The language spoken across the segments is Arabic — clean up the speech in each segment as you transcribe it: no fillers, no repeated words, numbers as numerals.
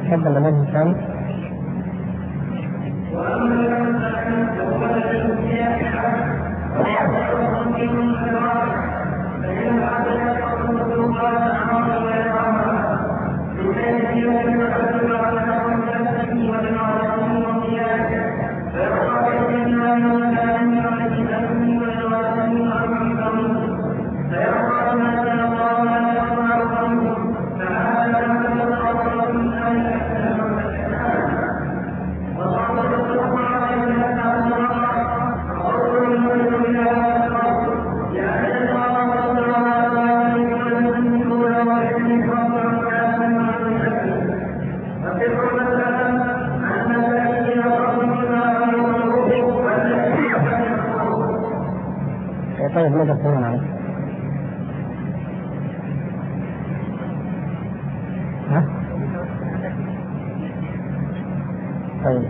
تفضل الوجه الثاني. طيب ماذا تقولون عنه؟ طيب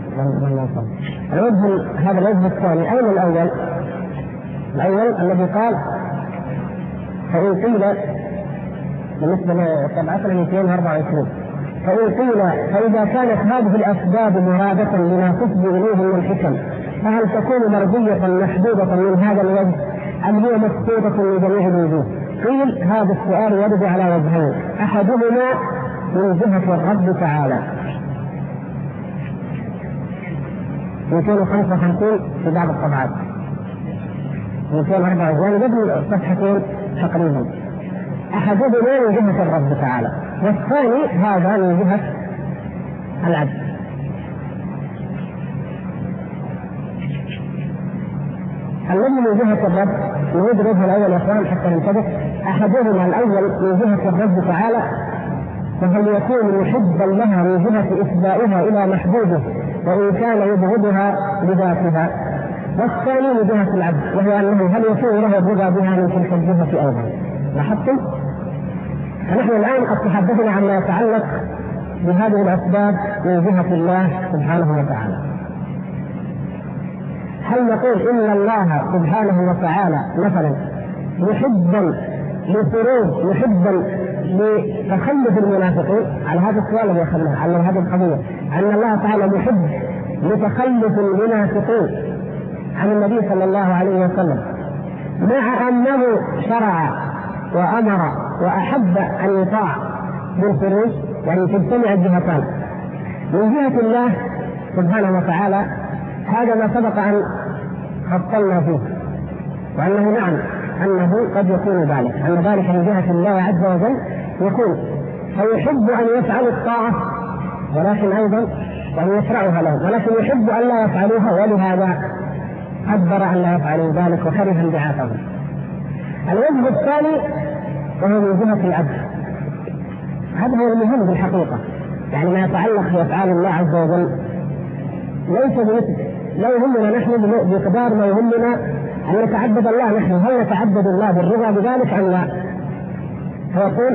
هذا الوجه الثاني. أين الأول؟ الأول الذي قال فإن قيل بالنسبة لطبعة 224 فإن قيل فإذا كانت هذه الأسباب مرادة لما تفضي إليه من الحكم فهل تكون مرضية محدودة من هذا الوجه أم هي مسدودة لجميع الوجوه؟ قيل هذا السؤال يرد على وجهين، أحدهما من جهة الرب تعالى 255 في بعض الطبعات 224 قبل صفحتين تقريبا، أحدهما من جهة الرب تعالى والثاني هذا من جهة العبد. الذي من جهة الرب نريد الوجه الأول يا أخوان حتى ننتبه. أحدهما الأول من جهة الرب تعالى فهل يكون محبا لها من جهة إسبائها إلى محبوبه وإن كان يبغضها بذاتها، والثاني من جهة العبد وهو أنه هل يكون له الرضا بها من تلك الجهة أيضا. لاحظتم؟ فنحن الآن قد تحدثنا عما يتعلق بهذه الأسباب من جهة الله سبحانه وتعالى. هل نقول إن الله سبحانه وتعالى مثلا محبا لخروج محبا لتخلف المنافقين؟ على هذا السؤال الذي أخذناه على هذه القضية أن الله تعالى محب لتخلف المنافقين عن النبي صلى الله عليه وسلم مع أنه شرع وأمر وأحب أن يطاع بالخروج، يعني تجتمع الجهتان. من جهة الله سبحانه وتعالى هذا ما سبق أن فصلنا فيه، وأنه نعم أنه قد يكون ذلك، أن ذلك من جهة الله عز وجل يكون فيحب أن يفعل الطاعة ولكن أيضا أن يشرعها له، ولكن يحب أن لا يفعلوها ولهذا أجبر أن لا يفعلوا ذلك وكره انبعاثهم. الوجه الثاني وهو من جهة العبد، هذا هو المهم بالحقيقة، يعني ما يتعلق بأفعال الله عز وجل ليس بمثل لا يهمنا نحن بقدار ما يهمنا أن نتعبد الله نحن. هل نتعبد الله بالرضا بذلك أم لا؟ فيقول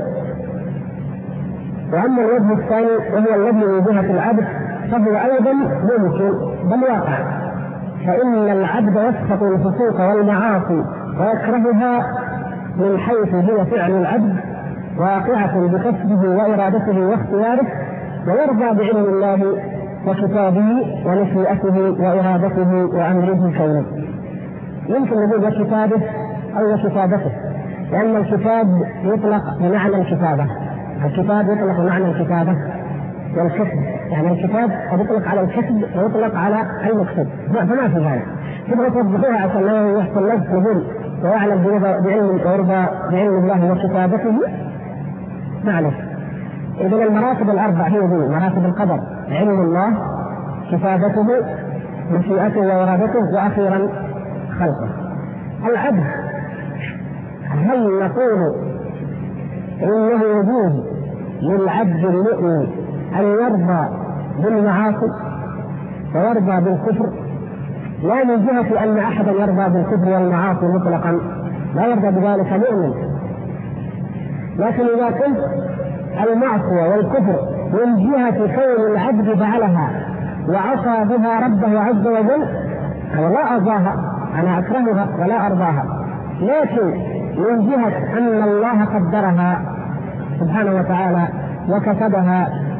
وأما الوجه الثاني وهو الذي من جهة العبد فهو أيضا ممكن بل واقع، فإن العبد يسخط الفسوق والمعاصي ويكرهها من حيث هي فعل العبد واقعة بكسبه وإرادته واختياره، ويرضى بعلم الله وكتابه ومشيئته وإرادته وأمره كونه. يمكن نقول وكتابه أو وكتابته، لأن الكتاب يطلق بمعنى الكتابة، الكتاب يطلق بمعنى الكتابة والكتب، يعني الكتاب قد يطلق على الكتب ويطلق على المكتوب، فما في ذلك. تبغى توضحوها عشان لا يحصل لك نقول ويعلم ويرضى بعلم الله وكتابته. معلش، إذن المراتب الأربع هي ذي مراتب القدر: علم الله، كتابته، مشيئته وإرادته، وأخيرا خلقه. العبد هل نقول إنه يجوز للعبد المؤمن أن يرضى بالمعاصي ويرضى بالكفر؟ لا من جهة أن أحدا يرضى بالكفر والمعاصي مطلقا، لا يرضى بذلك مؤمن، لكن إذا كنت المعصية والكفر من جهة كون العبد فعلها وعصى بها ربه عز وجل، أنا لا أرضاها، أنا أكرهها ولا أرضاها، لكن من جهة أن الله قدرها سبحانه وتعالى وكتبها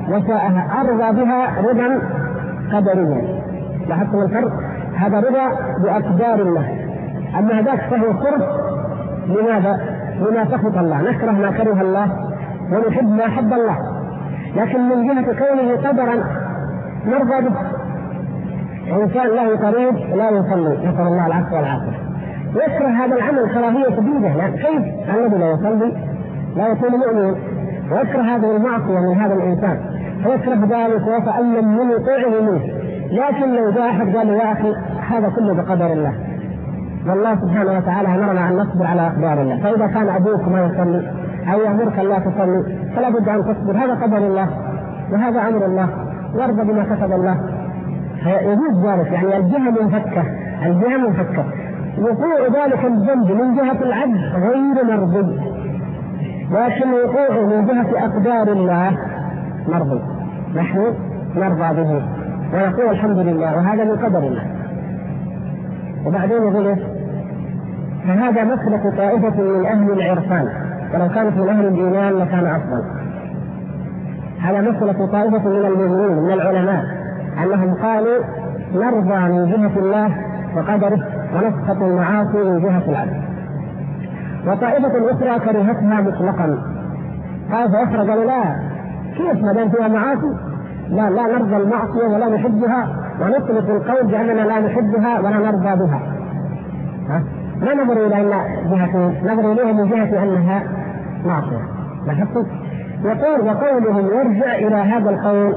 وشاءها أرضى بها رضا قدريا. لاحظتم الفرق؟ هذا رضا بأقدار الله، أما هذاك فهو كره. لماذا؟ لما سخط الله، نكره ما كره الله ونحب ما حب الله. لكن من جهة كونه قدرا نرضى به. إنسان له قريب لا يصلي، نسأل الله العفو والعافية، يكره هذا العمل كراهية شديدة، لأن كيف الذي لا يصلي لا يكون مؤمنا؟ ويكره هذه المعصية من هذا الإنسان، ويكره ذلك ويتألم من وقوعه منه. لكن لو جاء أحد قال يا أخي هذا كله بقدر الله، والله سبحانه وتعالى أمرنا أن نصبر على أقدار الله، فإذا كان أبوك ما يصلي أو يأمرك لا تصلي فلا بد أن تصبر، هذا قدر الله وهذا أمر الله، وارضى بما كتب الله. يجوز ذلك، يعني الجهة منفكة. وقوع ذلك الذنب من جهة العبد غير مرضي، لكن وقوعه من جهة أقدار الله مرضي، نحن نرضى به ونقول الحمد لله وهذا من قدر الله. وبعدين يقول فهذا مسلك طائفة من أهل العرفان، ولو كانت من أهل الإيمان لكان أفضل. هذا مسلك طائفة من المؤمنين من العلماء، أنهم قالوا نرضى من جهة الله وقدره ونسخط المعاصي من جهة العبد. وطائفة أخرى كرهتها مطلقا، طائفة أخرى قالوا لا، كيف ما دام فيها معاصي لا نرضى المعصية ولا نحبها، ونطلق القول بأننا لا نحبها ولا نرضى بها. لا نظر إلى نظر إليها من جهة أنها معصية. لاحظتم؟ يقول وقولهم يرجع إلى هذا القول،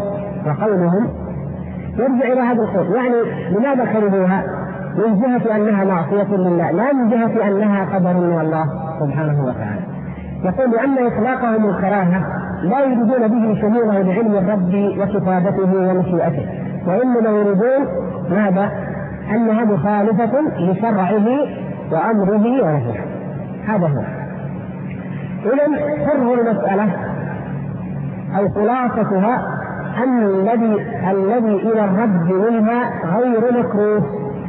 يعني لماذا كرهوها؟ من جهة أنها معصية لله، لا من جهة أنها قدر من الله سبحانه وتعالى. يقول لأن إطلاقهم الكراهة لا يريدون به شموله بعلم الرب وكتابته ومشيئته، وإنما يريدون ماذا؟ أنها مخالفة لشرعه وأمره ونهيه. هذا هو. إذن سر المسألة أو خلاصتها أن الذي إلى الرب منها غير مكروه،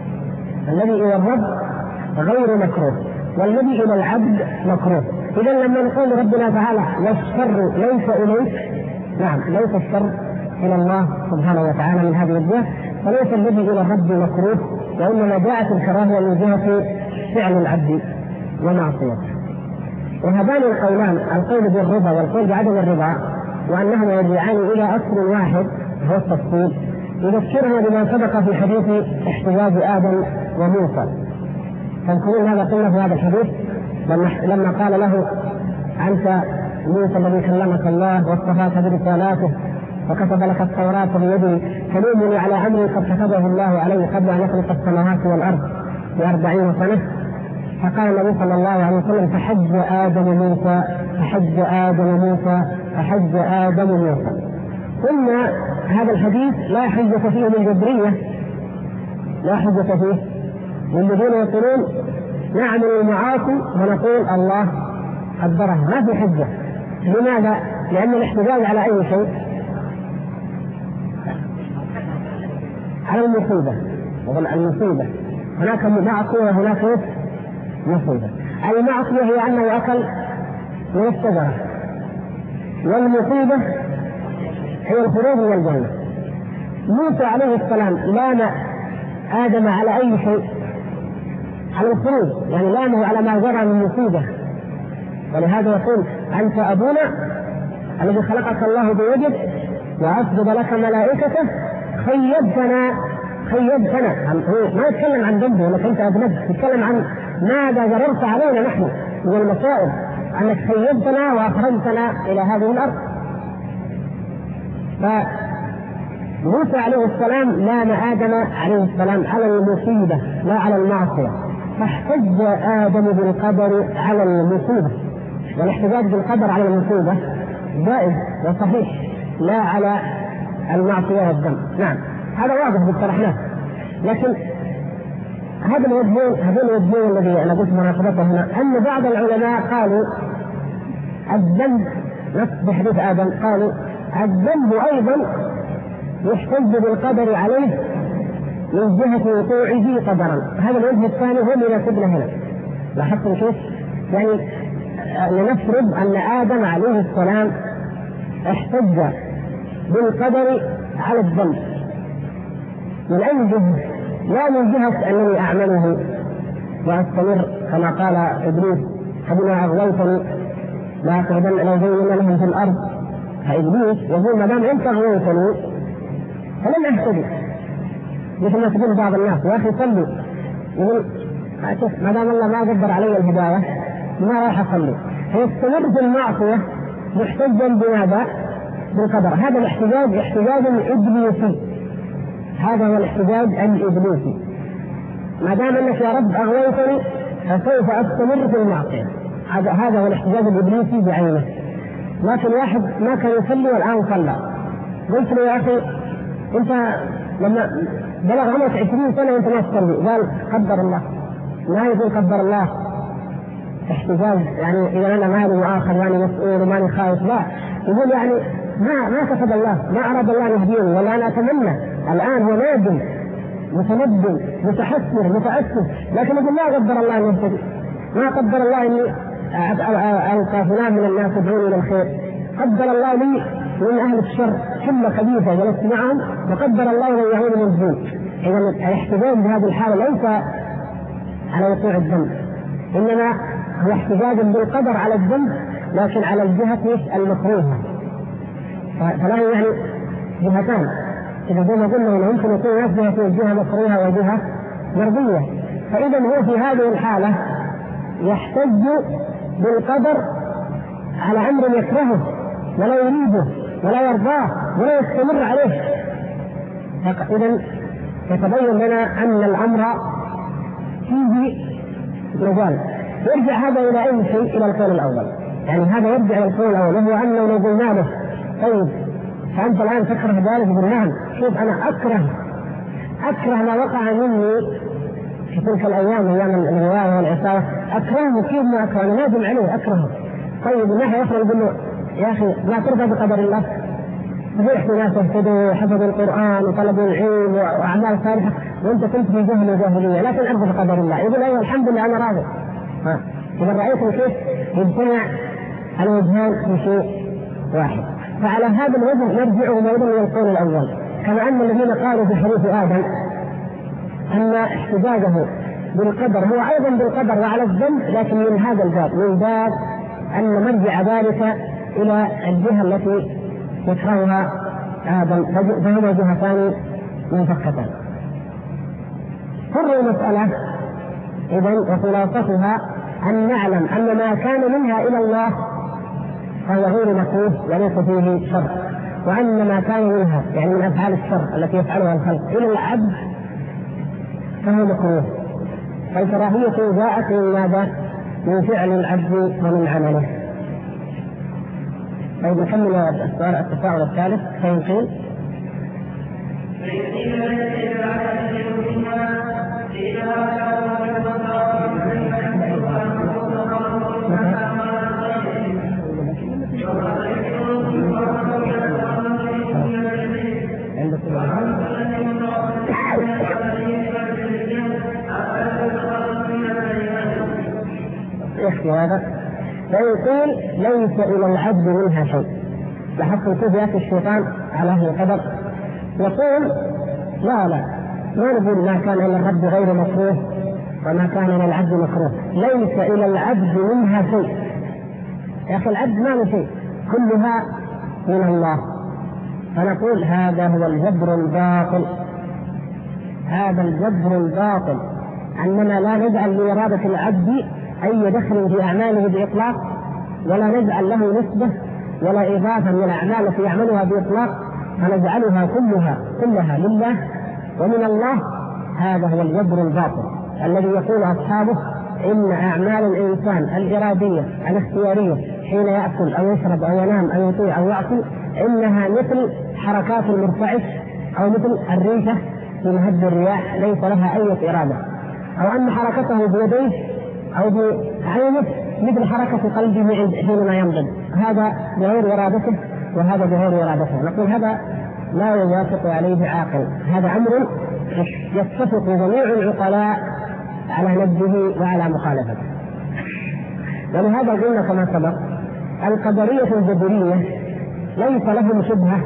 والذي إلى العبد مكروه. إذا لما نقول ربنا تعالى والشر ليس إليك، نعم ليس الشر إلى الله سبحانه وتعالى من هذه الجهة، فليس الذي إلى الرب مكروه، وإنما جاءت الكراهية من جهة فعل العبد ومعصيته. وهذان القولان، القول بالرضا والقول بعدم الرضا، وأنهما يرجعان إلى أصل واحد هو التفصيل، يذكرنا بما سبق في حديث احتجاج آدم وموسى. تذكرون هذا قلنا في هذا الحديث لما قال له أنت موسى الذي كلمك الله واصطفاك برسالاته وكتب لك التوراة بيده، تلومني على أمر قد كتبه الله عليه قبل أن يخلق السماوات والأرض ب40 سنة. فقال النبي صلى الله عليه وسلم فحج آدم موسى. قلنا هذا الحديث لا حجة فيه للجبرية، والذين يقولون نعمل المعاصي ونقول الله قدرها، ما في حجة. لماذا؟ لأن الاحتجاج على أي شيء؟ على المصيبة. هناك معصية وهناك مصيبة. المعصية هي أنه أكل من الشجرة، والمصيبة هي الخروج من الجنة. موسى عليه السلام لام آدم على أي شيء؟ على الخروج، يعني لامه على ما جرى من مصيبة. ولهذا يقول أنت أبونا الذي خلقك الله بيده وأسجد لك ملائكته خيبتنا. ما يتكلم عن ذنبه انك انت اذنبت، يتكلم عن ماذا جررت علينا نحن من المصائب، انك خيبتنا واخرجتنا الى هذه الارض. فموسى عليه السلام لام آدم عليه السلام على المصيبة لا على المعصية، فاحتج آدم بالقدر على المصيبة، والاحتجاج بالقدر على المصيبة جائز وصحيح لا على المعصية والذنب. نعم هذا واضح بالصرحناه. لكن هذين الوجهين الذي أنا قلت مناقضته هنا، أن بعض العلماء قالوا الذنب نفس بحديث آدم، قالوا الذنب أيضا يحتج بالقدر عليه من جهة وقوعه قدرا. هذا الوجه الثاني هو اللي يناسبنا هنا. لاحظتم كيف؟ يعني لنفرض أن آدم عليه السلام احتج بالقدر على الذنب من أي جهة؟ لا من جهة أنني أعمله وأستمر كما قال إبليس فبما أغويتني لا أقعدن لزين لهم في الأرض، فإبليس يقول ما دام أنت أغويتني فلن أهتدي. مثل ما تقول بعض الناس يا أخي صلي، يقول ما دام الله ما قدر علي الهداية ما راح أصلي، فيستمر في المعصية محتجا بماذا؟ بالقدر. هذا الاحتجاج احتجاج إبليسي، هذا هو الاحتجاج الإبليسي. ما دام أنك يا رب أغويتني فسوف أستمر في المعصية، هذا هو الاحتجاج الإبليسي بعينه. لكن واحد ما كان يصلي والآن صلى، قلت له يا أخي أنت لما بلغ عمرك 20 سنة وأنت ما تصلي، قال قدر الله. ما يقول قدر الله احتجاج يعني إذا أنا مالي مؤاخذ وأنا مسؤول وماني خايف، لا، يقول يعني ما كتب الله، ما أراد الله أن يهديني، ولا أنا أتمنى الآن هو نادم متندم متحسر متأسف، لكن يقول ما قدر الله أن يهتدي، ما قدر الله أني ألقى فلان من الناس يدعوني إلى الخير، قدر الله لي من أهل الشر حمى خبيثة جلست معهم وقدر الله أن يعود من الذنوب. إذا الاحتجاج بهذه الحالة ليس على وقوع الذنب، إنما هو احتجاج بالقدر على الذنب لكن على الجهة المكروهة. فلا يعني جهتان، إذا زي ما قلنا إنه يمكن يكون نفسها في جهة مكروهة وجهة مرضية، فإذا هو في هذه الحالة يحتج بالقدر على أمر يكرهه ولا يريده ولا يرضاه ولا يستمر عليه. إذا يتبين لنا أن الأمر فيه مجال. يرجع هذا إلى أي شيء؟ إلى القول الأول، يعني هذا يرجع إلى القول الأول، وهو أنه لو قلنا له طيب فأنت الآن تكره ذلك، يقول نعم، شوف أنا أكره ما وقع مني في تلك الأيام أيام الرواية والعصاية، أكرهه كيف ما أكره، أنا نادم عليه أكرهه. طيب من ناحية أخرى يقول له يا أخي لا ترضى بقدر الله، فرحت ناس اهتدوا وحفظوا القرآن وطلبوا العلم وأعمال صالحة وأنت كنت في جهل وجاهلية، لا تنعرض بقدر الله. يقول أيوة الحمد لله أنا راضي. إذا رأيتم كيف يجتمع الوجهان في شيء واحد. فعلى هذا الوجه نرجع موضوع من القول الأول، كما أن الذين قالوا في حديث آدم أن احتجاجه بالقدر هو أيضا بالقدر وعلى الذنب، لكن من هذا الباب، من باب أن مرجع ذلك إلى الجهة التي يكرهها آدم، فهما جهتان منفكتان. سر المسألة إذن وخلاصتها أن نعلم أن ما كان منها إلى الله فهو غير مكروه وليس فيه شر، وأن ما كان منها يعني من أفعال الشر التي يفعلها الخلق إلى العبد فهو مكروه. فالكراهية جاءت من ماذا؟ من فعل العبد ومن عمله. طيب نكمل التفاعل الثالث. فيقول يحكي هذا فيقول ليس إلى العبد منها شيء. لاحظتم كيف يأتي الشيطان على هذا القدر؟ يقول لا ما نقول ما كان إلى العبد غير مكروه وما كان إلى العبد مكروه، ليس إلى العبد منها شيء. يا أخي العبد ما له شيء، كلها من الله. فنقول هذا هو الجبر الباطل، هذا الجبر الباطل، أننا لا نجعل لإرادة العبد أي دخل في أعماله بإطلاق، ولا نجعل له نسبة ولا إضافة من الأعمال التي يعملها بإطلاق، فنجعلها كلها لله ومن الله. هذا هو الجبر الباطل الذي يقول أصحابه إن أعمال الإنسان الإرادية الاختيارية حين يأكل أو يشرب أو ينام أو يطيع أو يعقل إنها مثل حركات المرتعش أو مثل الريشة في مهب الرياح ليس لها أي إرادة، أو أن حركته بيديه أو بعينه مثل حركة قلبه حينما ينضج، هذا بغير إرادته وهذا بغير إرادته. نقول هذا لا يوافق عليه عاقل، هذا أمر يتفق جميع العقلاء على نبذه وعلى مخالفته. ولهذا قلنا كما سبق القدرية الجبرية ليس لهم شبهة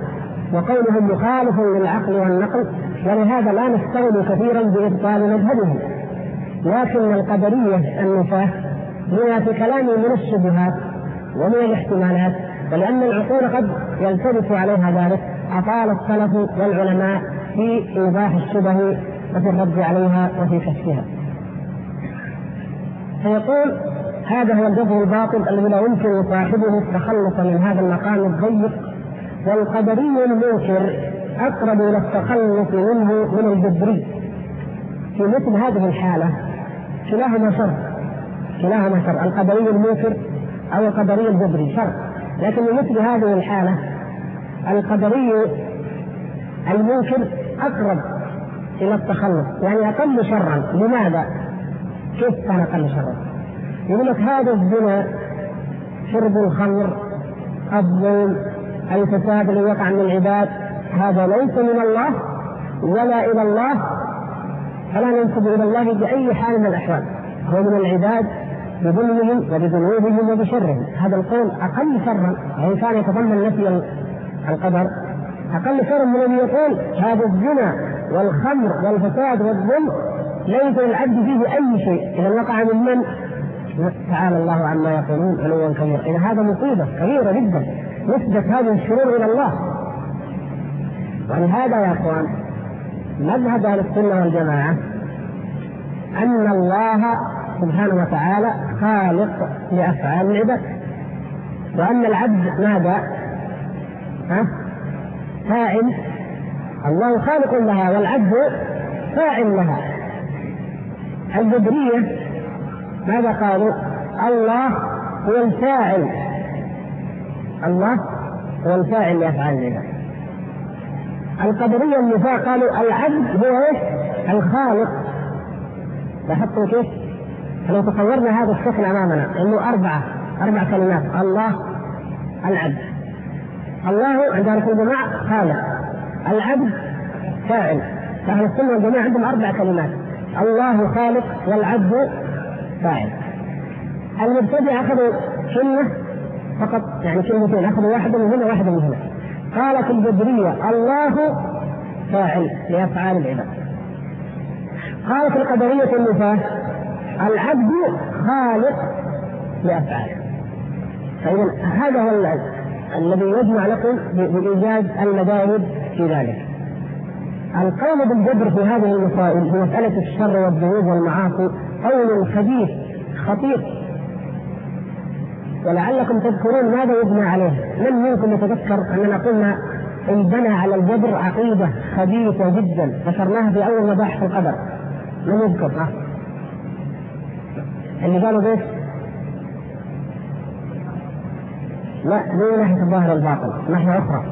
وقولهم مخالف للعقل والنقل، ولهذا لا نستغل كثيرا بإبطال مذهبهم. لكن القدرية النفاة لما في كلامه من الشبهات ومن الاحتمالات، ولأن العقول قد يلتبس عليها ذلك، أطال السلف والعلماء في إيضاح الشبه وفي الرد عليها وفي كشفها. فيقول هذا هو الجزء الباطل الذي لا يمكن صاحبه التخلص من هذا المقام الضيق، والقدري المنكر أقرب إلى التخلص منه من الجبري. في مثل هذه الحالة كلاهما شر، القدري المنكر أو القدري الجبري شر، لكن في مثل هذه الحالة القدري المنكر أقرب إلى التخلص، يعني أقل شرا. لماذا؟ كيف كان أقل شرا؟ يقول لك هذا الزنا، شرب الخمر، الظلم، الفساد الذي وقع من العباد، هذا ليس من الله ولا إلى الله، فلا ننسب إلى الله بأي حال من الأحوال، هو من العباد بظلمهم وبذنوبهم وبشرهم. هذا القول أقل شرا، وإن كان يتضمن نفي القدر، أقل شرا من أن يقول هذا الزنا والخمر والفساد والظلم ليس للعبد فيه أي شيء، إذا وقع من تعالى الله عما يقولون علوا كبيرا. إذا هذا مصيبة كبيرة جدا نسبة هذه الشرور إلى الله. ولهذا يا أخوان مذهب أهل السنة والجماعة أن الله سبحانه وتعالى خالق لأفعال العباد، وأن العبد ماذا؟ فاعل. الله خالق لها والعبد فاعل لها. الجبرية ماذا قالوا؟ الله هو الفاعل، الله هو الفاعل لأفعال العباد. القدرية النفاة قالوا العبد هو الخالق. لاحظتوا كيف؟ لو تصورنا هذا الشكل أمامنا إنه أربع كلمات: الله، العبد. الله عند أهل الجماعة خالق، العبد فاعل. أهل السنة والجماعة عندهم 4 كلمات: الله خالق والعبد فاعل. المبتدع أخذوا كلمة فقط، يعني كلمتين، أخذوا واحدة من هنا واحدة من هنا. قالت الجبرية الله فاعل لأفعال العباد. قالت القدرية النفاة العبد خالق لأفعاله. فإذا هذا هو الذي يجمع لكم بإيجاد المذاهب في ذلك. القول بالجبر في هذه المسائل في مسألة الشر والذنوب والمعاصي قول خبيث خطير، ولعلكم تذكرون ماذا يبنى عليه. من منكم يتذكر أننا قلنا إن بنى على الجبر عقيدة خبيثة جدا ذكرناها في أول مباحث القدر؟ من يذكر؟ اللي قالوا بيش لا، مو ناحية الظاهر الباطل، ناحية أخرى.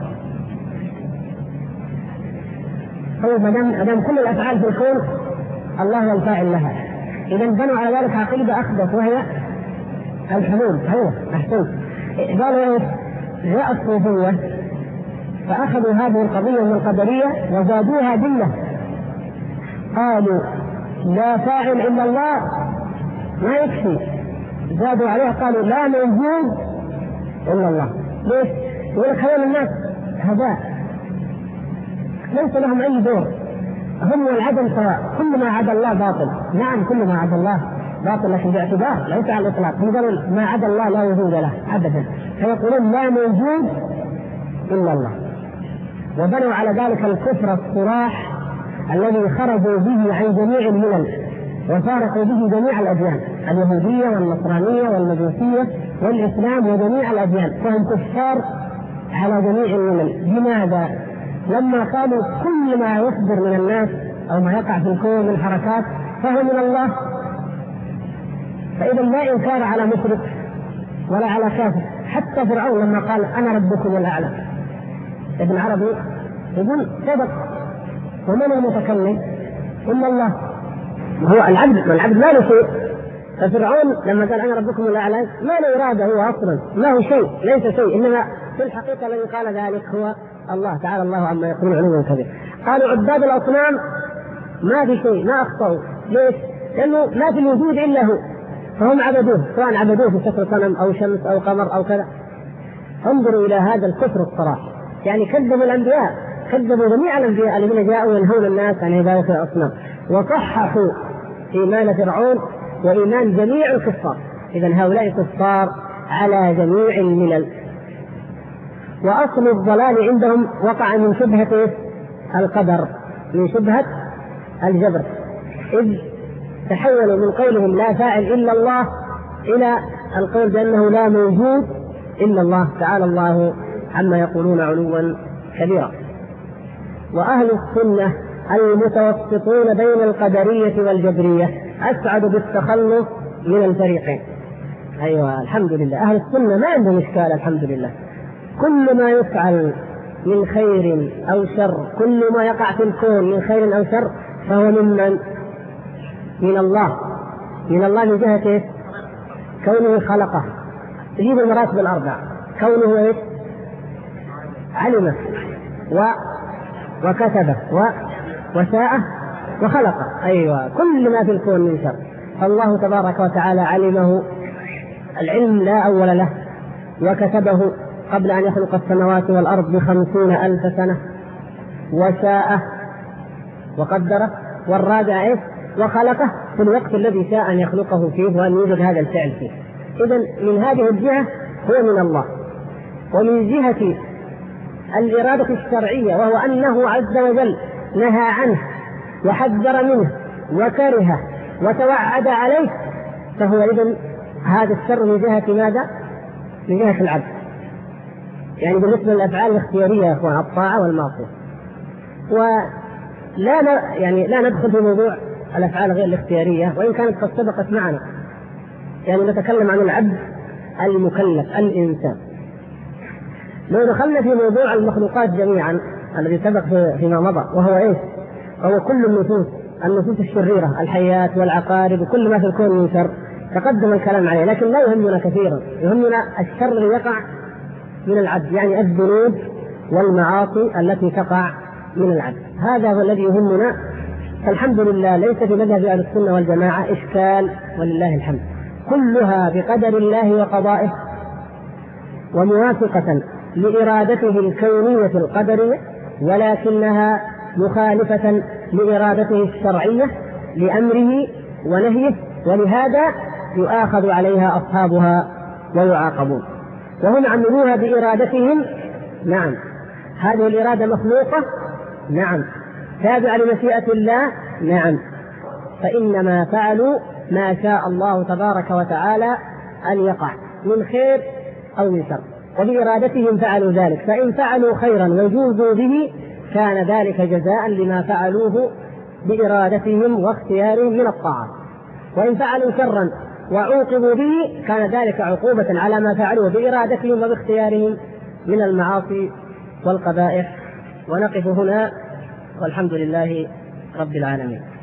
طيب مدام كل الأفعال في الكون الله هو الفاعل لها، إذا بنوا على ذلك عقيدة أخبث وهي الحلول. أيوه أحسنت. قالوا إيش؟ جاء الصوفية فأخذوا هذه القضية من القدرية وزادوها دلة، قالوا لا فاعل إلا الله، ما يكفي، زادوا عليها قالوا لا موجود إلا الله. ليش؟ يقول لك هؤلاء الناس هداء ليس لهم أي دور، هم والعدم سواء، كل ما عدا الله باطل. نعم كل ما عدا الله باطل، لكن باعتبار ليس على الإطلاق. هم قالوا ما عدا الله لا وجود له أبدا، فيقولون لا موجود إلا الله. وبنوا على ذلك الكفر الصراح الذي خرجوا به عن جميع الملل وفارقوا به جميع الأديان، اليهودية والنصرانية والمجوسية والإسلام وجميع الأديان، فهم كفار على جميع الملل. لماذا؟ لما قالوا كل ما يصدر من الناس أو ما يقع في الكون من حركات فهو من الله. فإذا لا إنكار على مشرك ولا على كافر. حتى فرعون لما قال أنا ربكم الأعلى، ابن عربي يقول صدق، ومن المتكلم إلا الله، هو العبد، والعبد ما له شيء. ففرعون لما قال أنا ربكم الأعلى ما له إرادة، هو أصلا ما هو شيء، ليس شيء، إنما في الحقيقة الذي قال ذلك هو الله تعالى الله عما يقولون علوا كبير. قالوا عباد الأصنام ما في شيء، ما أخطأوا. ليش؟ لأنه ما في الوجود إلا هو، فهم عبدوه، سواء عبدوه في شكل صنم أو شمس أو قمر أو كذا. انظروا إلى هذا الكفر الصراح. يعني كذبوا الأنبياء، كذبوا جميع الأنبياء الذين جاءوا ينهون الناس عن عبادة الأصنام، وصححوا إيمان فرعون وإيمان جميع الكفار. إذن هؤلاء كفار على جميع الملل. وأصل الضلال عندهم وقع من شبهة القدر، من شبهة الجبر، إذ تحولوا من قولهم لا فاعل إلا الله إلى القول بأنه لا موجود إلا الله، تعالى الله عما يقولون علوا كبيرا. وأهل السنة المتوسطون بين القدرية والجبرية أسعد بالتخلص من الفريقين. أيوة الحمد لله، أهل السنة ما عندهم إشكال الحمد لله. كل ما يفعل من خير أو شر، كل ما يقع في الكون من خير أو شر فهو من الله، من الله من جهة كونه خلقه. تجيب المراتب الأربع، كونه علمه وكتبه وشاءه وخلقه. أيوة كل ما في الكون من شر فالله تبارك وتعالى علمه العلم لا أول له، وكتبه قبل أن يخلق السماوات والأرض ب50,000 سنة، وشاءه وقدره، والرابع وخلقه في الوقت الذي شاء أن يخلقه فيه وأن يوجد هذا الفعل فيه. إذن من هذه الجهة هو من الله. ومن جهة الإرادة الشرعية وهو أنه عز وجل نهى عنه وحذر منه وكره وتوعد عليه، فهو إذن هذا الشر من جهة ماذا؟ من جهة العبد. يعني بالنسبة للأفعال الاختيارية يا أخوان، الطاعة والمعصية. لا ندخل في موضوع الأفعال غير الاختيارية وإن كانت قد سبقت معنا، يعني نتكلم عن العبد المكلف الإنسان. لو دخلنا في موضوع المخلوقات جميعا الذي سبق فيما مضى، وهو وهو كل النفوس الشريرة، الحيات والعقارب وكل ما في الكون من شر، تقدم الكلام عليه، لكن لا يهمنا كثيرا، يهمنا الشر الذي يقع من العبد، يعني الذنوب والمعاصي التي تقع من العبد، هذا هو الذي يهمنا. فالحمد لله ليس في مذهب أهل السنة والجماعة إشكال ولله الحمد، كلها بقدر الله وقضائه وموافقة لإرادته الكونية القدرية، ولكنها مخالفة لإرادته الشرعية لأمره ونهيه، ولهذا يؤاخذ عليها أصحابها ويعاقبون. وهم عملوها بإرادتهم، نعم. هذه الإرادة مخلوقة، نعم. تابعة لمشيئة الله، نعم. فإنما فعلوا ما شاء الله تبارك وتعالى أن يقع من خير أو من شر، وبإرادتهم فعلوا ذلك. فإن فعلوا خيرا وجوزوا به كان ذلك جزاء لما فعلوه بإرادتهم واختيارهم من الطاعة، وإن فعلوا شرا وعوقبوا به كان ذلك عقوبة على ما فعلوه بإرادتهم وباختيارهم من المعاصي والقبائح. ونقف هنا والحمد لله رب العالمين.